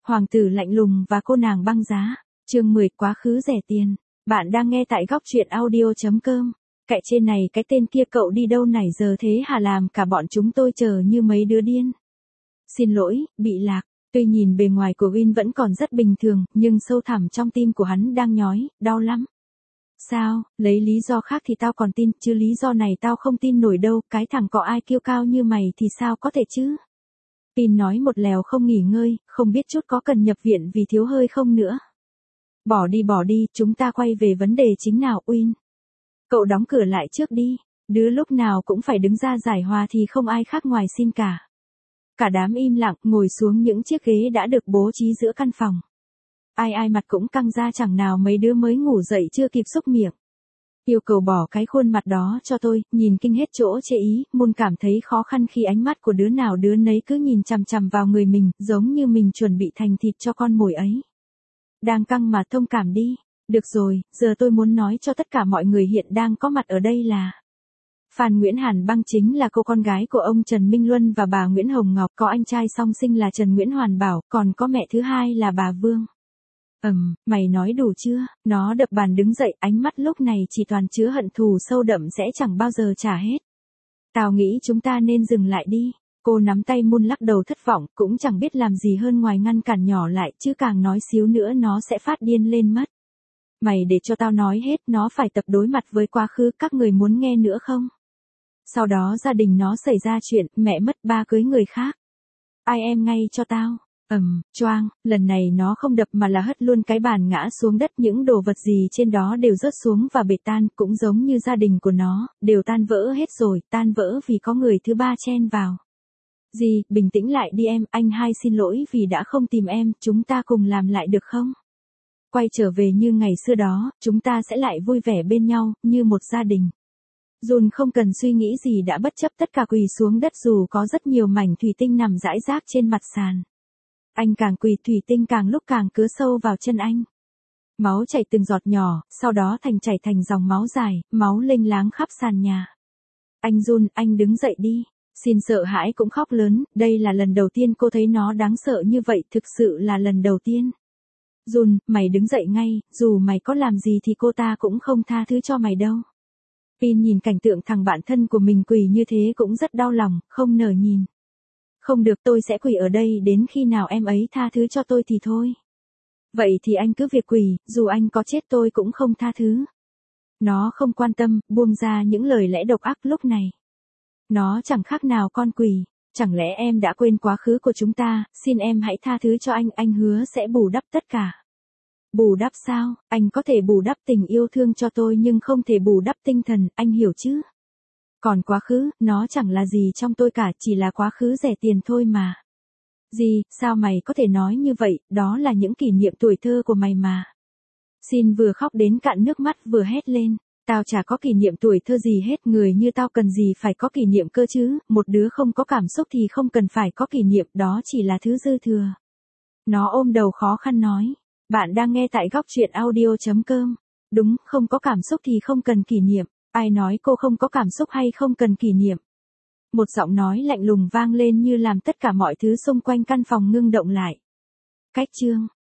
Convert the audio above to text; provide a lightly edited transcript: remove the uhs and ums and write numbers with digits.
Hoàng tử lạnh lùng và cô nàng băng giá. Chương 10 quá khứ rẻ tiền. Bạn đang nghe tại góc truyện audio.com. Cậy trên này cái tên kia cậu đi đâu nãy giờ thế hả, làm cả bọn chúng tôi chờ như mấy đứa điên. Xin lỗi, bị lạc. Tuy nhìn bề ngoài của Win vẫn còn rất bình thường, nhưng sâu thẳm trong tim của hắn đang nhói, đau lắm. Sao, lấy lý do khác thì tao còn tin, chứ lý do này tao không tin nổi đâu, cái thằng có ai kiêu cao như mày thì sao có thể chứ? Pin nói một lèo không nghỉ ngơi, không biết chút có cần nhập viện vì thiếu hơi không nữa. Bỏ đi, chúng ta quay về vấn đề chính nào, Win. Cậu đóng cửa lại trước đi, đứa lúc nào cũng phải đứng ra giải hòa thì không ai khác ngoài Xin cả. Cả đám im lặng ngồi xuống những chiếc ghế đã được bố trí giữa căn phòng. Ai mặt cũng căng ra, chẳng nào mấy đứa mới ngủ dậy chưa kịp xúc miệng. Yêu cầu bỏ cái khuôn mặt đó cho tôi, nhìn kinh hết chỗ chê ý, Moon cảm thấy khó khăn khi ánh mắt của đứa nào đứa nấy cứ nhìn chằm chằm vào người mình, giống như mình chuẩn bị thành thịt cho con mồi ấy. Đang căng mà thông cảm đi. Được rồi, giờ tôi muốn nói cho tất cả mọi người hiện đang có mặt ở đây là Phan Nguyễn Hàn Băng chính là cô con gái của ông Trần Minh Luân và bà Nguyễn Hồng Ngọc, có anh trai song sinh là Trần Nguyễn Hoàn Bảo, còn có mẹ thứ hai là bà Vương. Mày nói đủ chưa? Nó đập bàn đứng dậy, ánh mắt lúc này chỉ toàn chứa hận thù sâu đậm sẽ chẳng bao giờ trả hết. Tao nghĩ chúng ta nên dừng lại đi. Cô nắm tay Moon lắc đầu thất vọng, cũng chẳng biết làm gì hơn ngoài ngăn cản nhỏ lại, chứ càng nói xíu nữa nó sẽ phát điên lên mất. Mày để cho tao nói hết, nó phải tập đối mặt với quá khứ, các người muốn nghe nữa không? Sau đó gia đình nó xảy ra chuyện, mẹ mất, ba cưới người khác. Ai em ngay cho tao. Choang, lần này nó không đập mà là hất luôn cái bàn ngã xuống đất, những đồ vật gì trên đó đều rớt xuống và bể tan, cũng giống như gia đình của nó, đều tan vỡ hết rồi, tan vỡ vì có người thứ ba chen vào. Gì, bình tĩnh lại đi em, anh hai xin lỗi vì đã không tìm em, chúng ta cùng làm lại được không? Quay trở về như ngày xưa đó, chúng ta sẽ lại vui vẻ bên nhau, như một gia đình. Jun không cần suy nghĩ gì đã bất chấp tất cả quỳ xuống đất dù có rất nhiều mảnh thủy tinh nằm rải rác trên mặt sàn. Anh càng quỳ thủy tinh càng lúc càng cứa sâu vào chân anh. Máu chảy từng giọt nhỏ, sau đó chảy thành dòng máu dài, máu lênh láng khắp sàn nhà. Anh Jun, anh đứng dậy đi. Xin sợ hãi cũng khóc lớn, đây là lần đầu tiên cô thấy nó đáng sợ như vậy, thực sự là lần đầu tiên. Jun, mày đứng dậy ngay, dù mày có làm gì thì cô ta cũng không tha thứ cho mày đâu. Pin nhìn cảnh tượng thằng bạn thân của mình quỳ như thế cũng rất đau lòng, không nở nhìn. Không được, tôi sẽ quỳ ở đây đến khi nào em ấy tha thứ cho tôi thì thôi. Vậy thì anh cứ việc quỳ, dù anh có chết tôi cũng không tha thứ. Nó không quan tâm, buông ra những lời lẽ độc ác lúc này. Nó chẳng khác nào con quỳ. Chẳng lẽ em đã quên quá khứ của chúng ta, xin em hãy tha thứ cho anh hứa sẽ bù đắp tất cả. Bù đắp sao? Anh có thể bù đắp tình yêu thương cho tôi nhưng không thể bù đắp tinh thần, anh hiểu chứ? Còn quá khứ, nó chẳng là gì trong tôi cả, chỉ là quá khứ rẻ tiền thôi mà. Gì, sao mày có thể nói như vậy, đó là những kỷ niệm tuổi thơ của mày mà. Xin vừa khóc đến cạn nước mắt vừa hét lên. Tao chả có kỷ niệm tuổi thơ gì hết, người như tao cần gì phải có kỷ niệm cơ chứ, một đứa không có cảm xúc thì không cần phải có kỷ niệm, đó chỉ là thứ dư thừa. Nó ôm đầu khó khăn nói. Bạn đang nghe tại góc truyện audio.com. Đúng, không có cảm xúc thì không cần kỷ niệm. Ai nói cô không có cảm xúc hay không cần kỷ niệm? Một giọng nói lạnh lùng vang lên như làm tất cả mọi thứ xung quanh căn phòng ngưng động lại. Cách chương